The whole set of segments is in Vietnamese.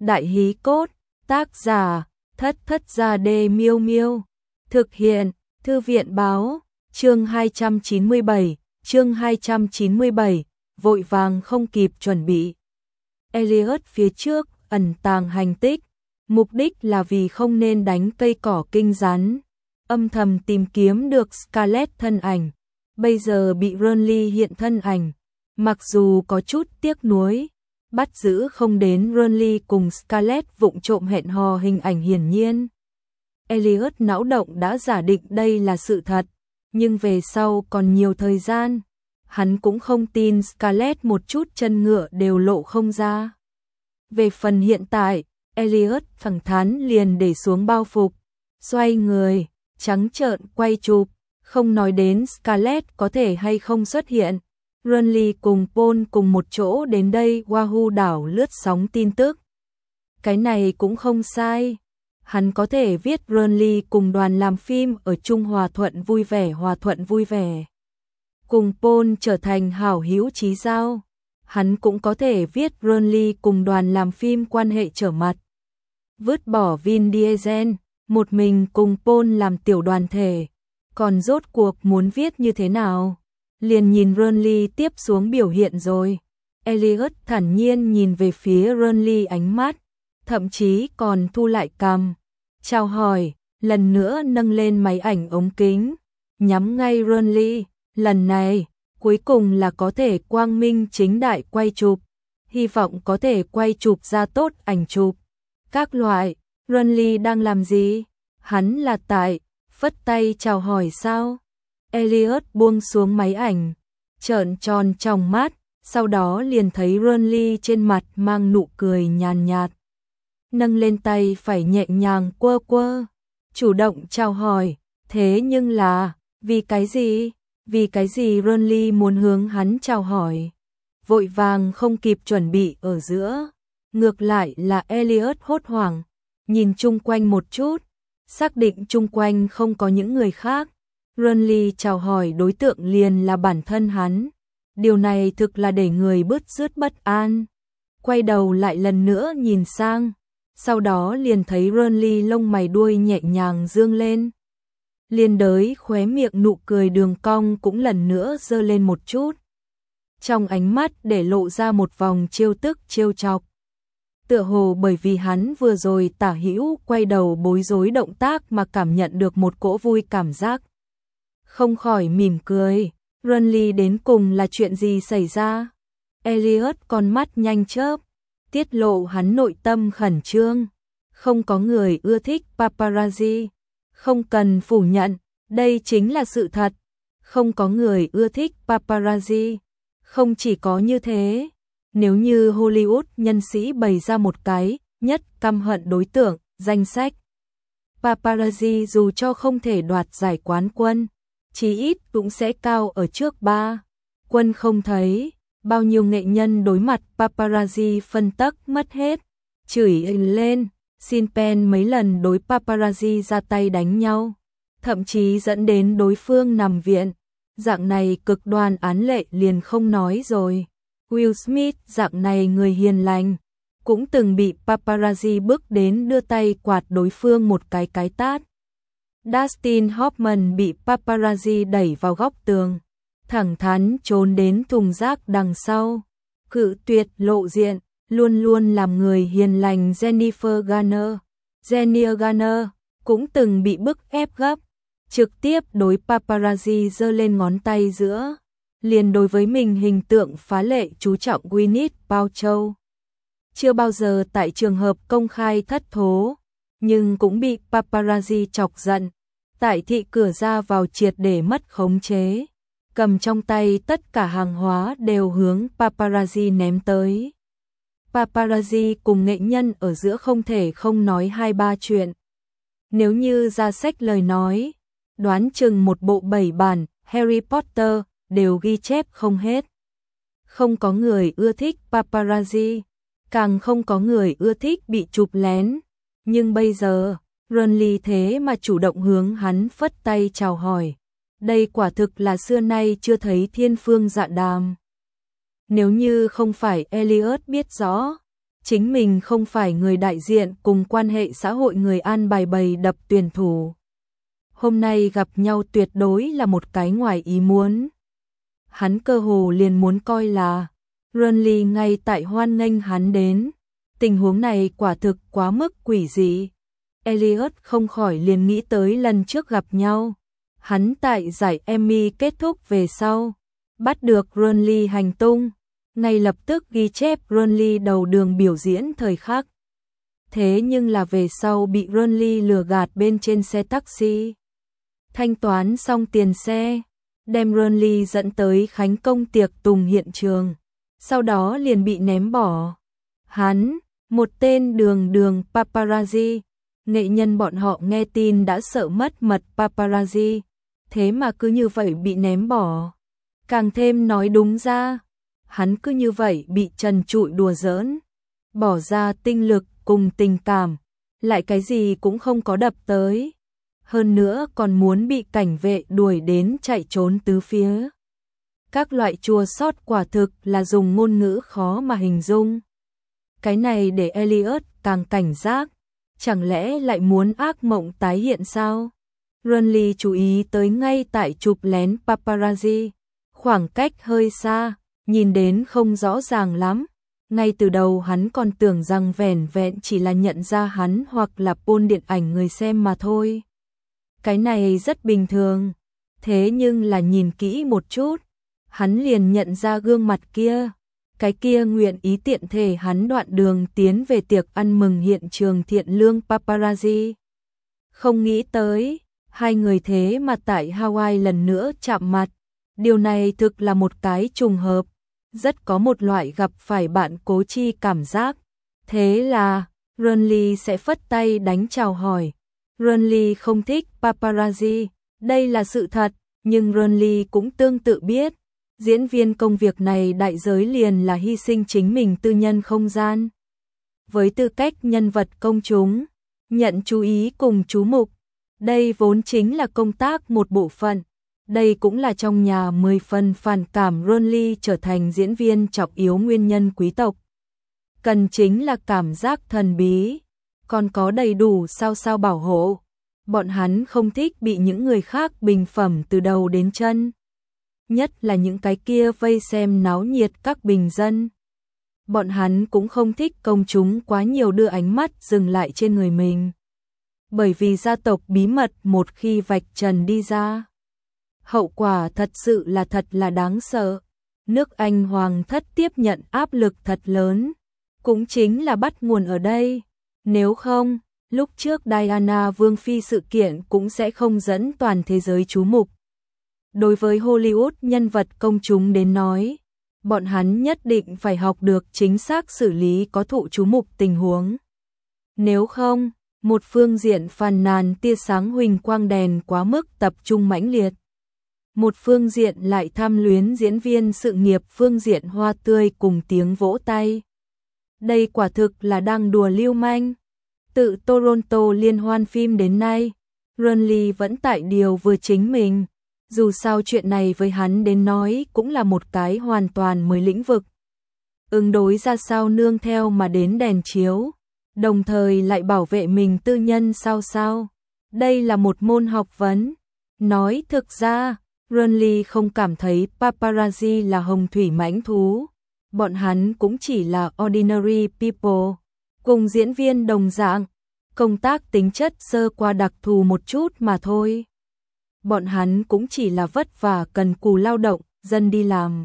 Đại hí cốt, tác giả, Thất Thất Gia Đê Miêu Miêu. Thực hiện, Thư viện báo, chương 297, vội vàng không kịp chuẩn bị. Elliot phía trước, ẩn tàng hành tích, mục đích là vì không nên đánh cây cỏ kinh rắn. Âm thầm tìm kiếm được Scarlett thân ảnh, bây giờ bị Renly hiện thân ảnh. Mặc dù có chút tiếc nuối, bắt giữ không đến Renly cùng Scarlett vụng trộm hẹn hò hình ảnh hiển nhiên. Elliot não động đã giả định đây là sự thật, nhưng về sau còn nhiều thời gian. Hắn cũng không tin Scarlett một chút chân ngựa đều lộ không ra. Về phần hiện tại, Elliot thẳng thắn liền để xuống bao phục, xoay người, trắng trợn quay chụp, không nói đến Scarlett có thể hay không xuất hiện. Renly cùng Paul cùng một chỗ đến đây Wahoo đảo lướt sóng tin tức. Cái này cũng không sai. Hắn có thể viết Renly cùng đoàn làm phim ở chung hòa thuận vui vẻ. Cùng Paul trở thành hảo hữu chí giao. Hắn cũng có thể viết Renly cùng đoàn làm phim quan hệ trở mặt. Vứt bỏ Vin Diesel, một mình cùng Paul làm tiểu đoàn thể. Còn rốt cuộc muốn viết như thế nào? Liền nhìn Renly tiếp xuống biểu hiện rồi. Elliot thản nhiên nhìn về phía Renly ánh mắt, thậm chí còn thu lại cằm. Chào hỏi, lần nữa nâng lên máy ảnh ống kính, nhắm ngay Renly. Lần này, cuối cùng là có thể quang minh chính đại quay chụp. Hy vọng có thể quay chụp ra tốt ảnh chụp. Các loại, Renly đang làm gì? Hắn là tại, phất tay chào hỏi sao? Elliot buông xuống máy ảnh, trợn tròn trong mắt, sau đó liền thấy Renly trên mặt mang nụ cười nhàn nhạt. Nâng lên tay phải nhẹ nhàng quơ quơ, chủ động chào hỏi, thế nhưng là, vì cái gì? Vì cái gì Renly muốn hướng hắn chào hỏi? Vội vàng không kịp chuẩn bị ở giữa, ngược lại là Elliot hốt hoảng, nhìn chung quanh một chút, xác định chung quanh không có những người khác. Renly chào hỏi đối tượng liền là bản thân hắn. Điều này thực là để người bứt rứt bất an. Quay đầu lại lần nữa nhìn sang, sau đó liền thấy Renly lông mày đuôi nhẹ nhàng dương lên. Liên đới khóe miệng nụ cười đường cong cũng lần nữa giơ lên một chút. Trong ánh mắt để lộ ra một vòng trêu tức trêu chọc. Tựa hồ bởi vì hắn vừa rồi tả hữu quay đầu bối rối động tác mà cảm nhận được một cỗ vui cảm giác. Không khỏi mỉm cười, Renly đến cùng là chuyện gì xảy ra? Elliot con mắt nhanh chớp, tiết lộ hắn nội tâm khẩn trương. Không có người ưa thích paparazzi, không cần phủ nhận, đây chính là sự thật. Không có người ưa thích paparazzi, không chỉ có như thế. Nếu như Hollywood nhân sĩ bày ra một cái nhất căm hận đối tượng, danh sách paparazzi dù cho không thể đoạt giải quán quân, chí ít cũng sẽ cao ở trước 3. Quân không thấy, bao nhiêu nghệ nhân đối mặt paparazzi phân tắc mất hết, chửi lên, xin pen mấy lần đối paparazzi ra tay đánh nhau, thậm chí dẫn đến đối phương nằm viện. Dạng này cực đoan án lệ liền không nói rồi. Will Smith dạng này người hiền lành, cũng từng bị paparazzi bước đến đưa tay quạt đối phương một cái tát. Dustin Hoffman bị paparazzi đẩy vào góc tường, thẳng thắn trốn đến thùng rác đằng sau, cự tuyệt lộ diện, luôn luôn làm người hiền lành. Jennifer Garner cũng từng bị bức ép gấp, trực tiếp đối paparazzi giơ lên ngón tay giữa. Liền đối với mình hình tượng phá lệ chú trọng Gwyneth Paltrow, chưa bao giờ tại trường hợp công khai thất thố, nhưng cũng bị paparazzi chọc giận. Tại thị cửa ra vào triệt để mất khống chế, cầm trong tay tất cả hàng hóa đều hướng paparazzi ném tới. Paparazzi cùng nghệ nhân ở giữa không thể không nói 2-3 chuyện. Nếu như ra sách lời nói, đoán chừng một bộ 7 bản Harry Potter đều ghi chép không hết. Không có người ưa thích paparazzi, càng không có người ưa thích bị chụp lén. Nhưng bây giờ, Renly thế mà chủ động hướng hắn phất tay chào hỏi. Đây quả thực là xưa nay chưa thấy thiên phương dạ đàm. Nếu như không phải Elliot biết rõ, chính mình không phải người đại diện cùng quan hệ xã hội người an bài bày đập tuyển thủ. Hôm nay gặp nhau tuyệt đối là một cái ngoài ý muốn. Hắn cơ hồ liền muốn coi là Burnley ngay tại hoan nghênh hắn đến. Tình huống này quả thực quá mức quỷ dị. Elliot không khỏi liền nghĩ tới lần trước gặp nhau. Hắn tại giải Emmy kết thúc về sau, bắt được Burnley hành tung, ngay lập tức ghi chép Burnley đầu đường biểu diễn thời khắc. Thế nhưng là về sau bị Burnley lừa gạt bên trên xe taxi. Thanh toán xong tiền xe, đem Burnley dẫn tới khánh công tiệc tùng hiện trường, sau đó liền bị ném bỏ. Hắn, một tên đường paparazzi, nghệ nhân bọn họ nghe tin đã sợ mất mật paparazzi, thế mà cứ như vậy bị ném bỏ. Càng thêm nói đúng ra, hắn cứ như vậy bị trần trụi đùa giỡn, bỏ ra tinh lực cùng tình cảm, lại cái gì cũng không có đập tới. Hơn nữa còn muốn bị cảnh vệ đuổi đến chạy trốn tứ phía. Các loại chua xót quả thực là dùng ngôn ngữ khó mà hình dung. Cái này để Elliot càng cảnh giác, chẳng lẽ lại muốn ác mộng tái hiện sao? Burnley chú ý tới ngay tại chụp lén paparazzi, khoảng cách hơi xa, nhìn đến không rõ ràng lắm. Ngay từ đầu hắn còn tưởng rằng vẻn vẹn chỉ là nhận ra hắn hoặc là pôn điện ảnh người xem mà thôi. Cái này rất bình thường, thế nhưng là nhìn kỹ một chút, hắn liền nhận ra gương mặt kia. Cái kia nguyện ý tiện thể hắn đoạn đường tiến về tiệc ăn mừng hiện trường thiện lương paparazzi. Không nghĩ tới, hai người thế mà tại Hawaii lần nữa chạm mặt. Điều này thực là một cái trùng hợp, rất có một loại gặp phải bạn cố chi cảm giác. Thế là, Burnley sẽ phất tay đánh chào hỏi. Burnley không thích paparazzi, đây là sự thật, nhưng Burnley cũng tương tự biết, diễn viên công việc này đại giới liền là hy sinh chính mình tư nhân không gian. Với tư cách nhân vật công chúng, nhận chú ý cùng chú mục, đây vốn chính là công tác một bộ phận. Đây cũng là trong nhà 10 phần phản cảm Burnley trở thành diễn viên trọng yếu nguyên nhân quý tộc. Cần chính là cảm giác thần bí, còn có đầy đủ sao bảo hộ. Bọn hắn không thích bị những người khác bình phẩm từ đầu đến chân. Nhất là những cái kia vây xem náo nhiệt các bình dân. Bọn hắn cũng không thích công chúng quá nhiều đưa ánh mắt dừng lại trên người mình. Bởi vì gia tộc bí mật một khi vạch trần đi ra, hậu quả thật sự là thật là đáng sợ. Nước Anh hoàng thất tiếp nhận áp lực thật lớn, cũng chính là bắt nguồn ở đây. Nếu không, lúc trước Diana Vương Phi sự kiện cũng sẽ không dẫn toàn thế giới chú mục. Đối với Hollywood nhân vật công chúng đến nói, bọn hắn nhất định phải học được chính xác xử lý có thụ chú mục tình huống. Nếu không, một phương diện phàn nàn tia sáng huỳnh quang đèn quá mức tập trung mãnh liệt. Một phương diện lại tham luyến diễn viên sự nghiệp phương diện hoa tươi cùng tiếng vỗ tay. Đây quả thực là đang đùa lưu manh. Tự Toronto liên hoan phim đến nay, Burnley vẫn tại điều vừa chính mình. Dù sao chuyện này với hắn đến nói cũng là một cái hoàn toàn mới lĩnh vực. Ứng đối ra sao nương theo mà đến đèn chiếu, đồng thời lại bảo vệ mình tư nhân sao. Đây là một môn học vấn. Nói thực ra, Burnley không cảm thấy paparazzi là hồng thủy mãnh thú. Bọn hắn cũng chỉ là ordinary people, cùng diễn viên đồng dạng, công tác tính chất sơ qua đặc thù một chút mà thôi. Bọn hắn cũng chỉ là vất vả cần cù lao động, dân đi làm.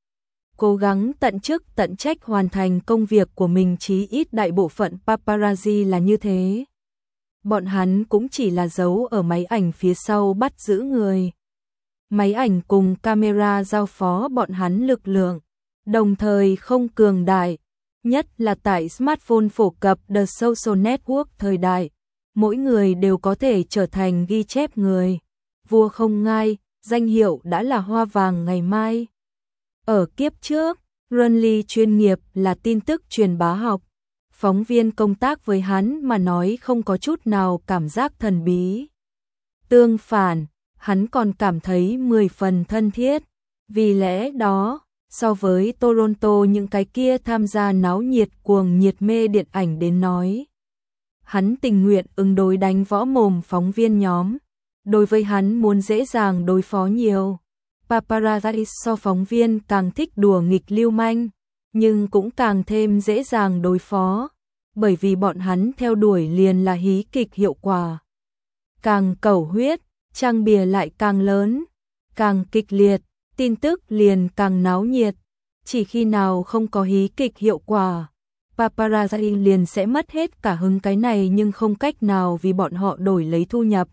Cố gắng tận chức tận trách hoàn thành công việc của mình, chí ít đại bộ phận paparazzi là như thế. Bọn hắn cũng chỉ là giấu ở máy ảnh phía sau bắt giữ người. Máy ảnh cùng camera giao phó bọn hắn lực lượng, đồng thời không cường đại, nhất là tại smartphone phổ cập the social network thời đại, mỗi người đều có thể trở thành ghi chép người. Vua không ngai, danh hiệu đã là hoa vàng ngày mai. Ở kiếp trước, Burnley chuyên nghiệp là tin tức truyền bá học. Phóng viên công tác với hắn mà nói không có chút nào cảm giác thần bí. Tương phản, hắn còn cảm thấy 10 phần thân thiết. Vì lẽ đó, So với Toronto những cái kia tham gia náo nhiệt cuồng nhiệt mê điện ảnh đến nói. Hắn tình nguyện ứng đối đánh võ mồm phóng viên nhóm. Đối với hắn muốn dễ dàng đối phó nhiều. Paparazzi so phóng viên càng thích đùa nghịch lưu manh, nhưng cũng càng thêm dễ dàng đối phó, bởi vì bọn hắn theo đuổi liền là hí kịch hiệu quả. Càng cẩu huyết, trang bìa lại càng lớn, càng kịch liệt, tin tức liền càng náo nhiệt. Chỉ khi nào không có hí kịch hiệu quả, paparazzi liền sẽ mất hết cả hứng cái này nhưng không cách nào vì bọn họ đổi lấy thu nhập.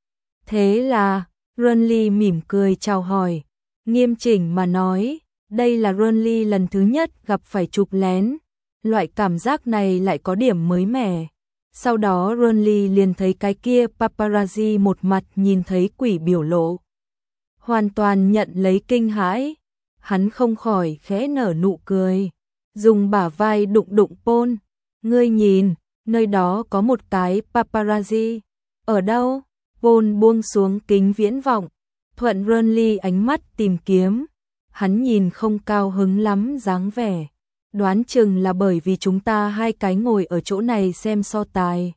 Thế là, Renly mỉm cười chào hỏi, nghiêm chỉnh mà nói, đây là Renly lần thứ nhất gặp phải chụp lén, loại cảm giác này lại có điểm mới mẻ. Sau đó Renly liền thấy cái kia paparazzi một mặt nhìn thấy quỷ biểu lộ. Hoàn toàn nhận lấy kinh hãi, hắn không khỏi khẽ nở nụ cười, dùng bả vai đụng đụng Paul, ngươi nhìn, nơi đó có một cái paparazzi, ở đâu? Paul buông xuống kính viễn vọng, thuận Renly ánh mắt tìm kiếm, hắn nhìn không cao hứng lắm dáng vẻ, đoán chừng là bởi vì chúng ta hai cái ngồi ở chỗ này xem so tài.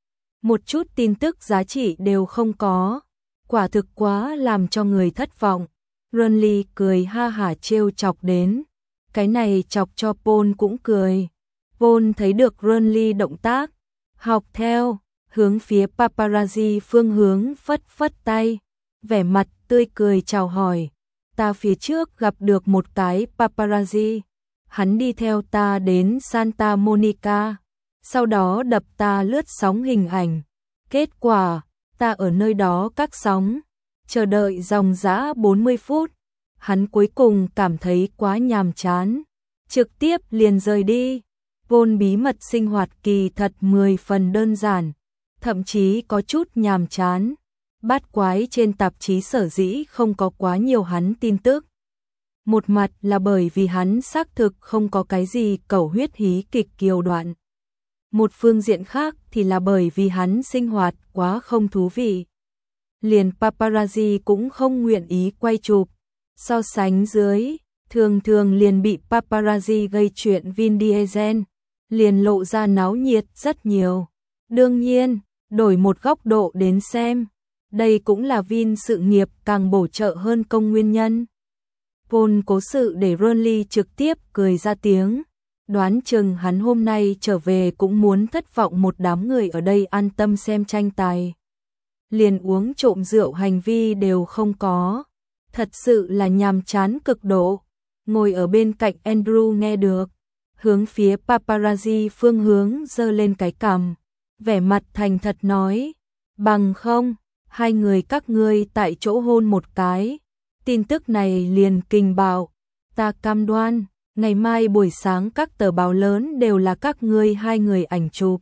Một chút tin tức giá trị đều không có, quả thực quá làm cho người thất vọng. Renly cười ha hả trêu chọc đến, cái này chọc cho Paul cũng cười. Paul thấy được Renly động tác, học theo, hướng phía paparazzi phương hướng phất phất tay, vẻ mặt tươi cười chào hỏi. Ta phía trước gặp được một cái paparazzi, hắn đi theo ta đến Santa Monica, sau đó đập ta lướt sóng hình ảnh. Kết quả, ta ở nơi đó cắt sóng, chờ đợi dòng dã 40 phút. Hắn cuối cùng cảm thấy quá nhàm chán, trực tiếp liền rời đi. Paul bí mật sinh hoạt kỳ thật 10 phần đơn giản, thậm chí có chút nhàm chán. Bát quái trên tạp chí sở dĩ không có quá nhiều hắn tin tức. Một mặt là bởi vì hắn xác thực không có cái gì cẩu huyết hí kịch kiều đoạn. Một phương diện khác thì là bởi vì hắn sinh hoạt quá không thú vị. Liền paparazzi cũng không nguyện ý quay chụp. So sánh dưới, thường thường liền bị paparazzi gây chuyện Vin Diesel, liền lộ ra náo nhiệt rất nhiều. Đương nhiên, đổi một góc độ đến xem, đây cũng là Vin sự nghiệp càng bổ trợ hơn công nguyên nhân. Paul cố sự để Renly trực tiếp cười ra tiếng, đoán chừng hắn hôm nay trở về cũng muốn thất vọng một đám người ở đây an tâm xem tranh tài. Liền uống trộm rượu hành vi đều không có, thật sự là nhàm chán cực độ. Ngồi ở bên cạnh Andrew nghe được, hướng phía paparazzi phương hướng giơ lên cái cằm, vẻ mặt thành thật nói, bằng không, hai người các ngươi tại chỗ hôn một cái. Tin tức này liền kinh bạo, ta cam đoan, ngày mai buổi sáng các tờ báo lớn đều là các ngươi hai người ảnh chụp.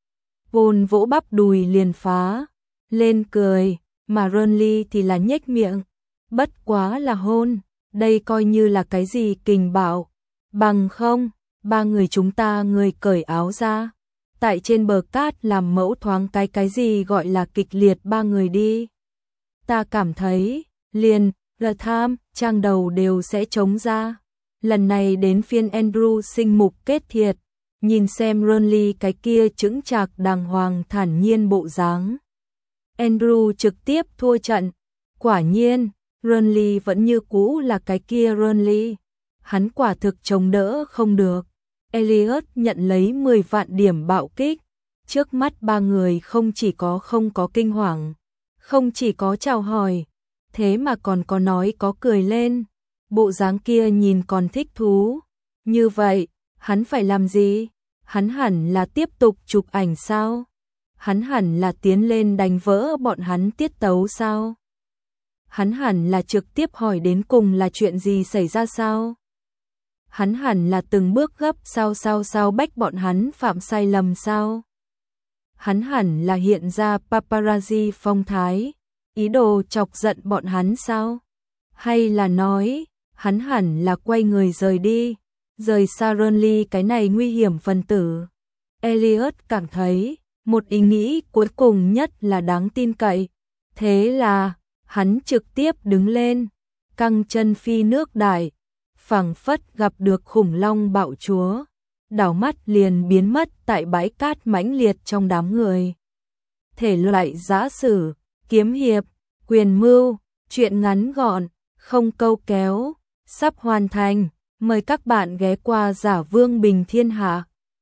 Paul vỗ bắp đùi liền phá lên cười, mà Renly thì là nhếch miệng, bất quá là hôn, đây coi như là cái gì kinh bạo, bằng không, ba người chúng ta người cởi áo ra, tại trên bờ cát làm mẫu thoáng cái gì gọi là kịch liệt ba người đi. Ta cảm thấy, liền, The Time, trang đầu đều sẽ trống ra. Lần này đến phiên Andrew sinh mục kết thiệt, nhìn xem Renly cái kia chững chạc đàng hoàng thản nhiên bộ dáng. Andrew trực tiếp thua trận, quả nhiên, Renly vẫn như cũ là cái kia Renly. Hắn quả thực chống đỡ không được. Elliot nhận lấy 10 vạn điểm bạo kích. Trước mắt ba người không chỉ có không có kinh hoàng, không chỉ có chào hỏi, thế mà còn có nói có cười lên. Bộ dáng kia nhìn còn thích thú. Như vậy, hắn phải làm gì? Hắn hẳn là tiếp tục chụp ảnh sao? Hắn hẳn là tiến lên đánh vỡ bọn hắn tiết tấu sao? Hắn hẳn là trực tiếp hỏi đến cùng là chuyện gì xảy ra sao? Hắn hẳn là từng bước gấp sao bách bọn hắn phạm sai lầm sao? Hắn hẳn là hiện ra paparazzi phong thái, ý đồ chọc giận bọn hắn sao? Hay là nói, hắn hẳn là quay người rời đi, rời xa Renly cái này nguy hiểm phần tử. Elliot cảm thấy, một ý nghĩ cuối cùng nhất là đáng tin cậy. Thế là, hắn trực tiếp đứng lên, căng chân phi nước đại, phảng phất gặp được khủng long bạo chúa, đảo mắt liền biến mất tại bãi cát mãnh liệt trong đám người. Thể loại giã sử, kiếm hiệp, quyền mưu, truyện ngắn gọn, không câu kéo, sắp hoàn thành. Mời các bạn ghé qua Giả Vương Bình Thiên Hạ.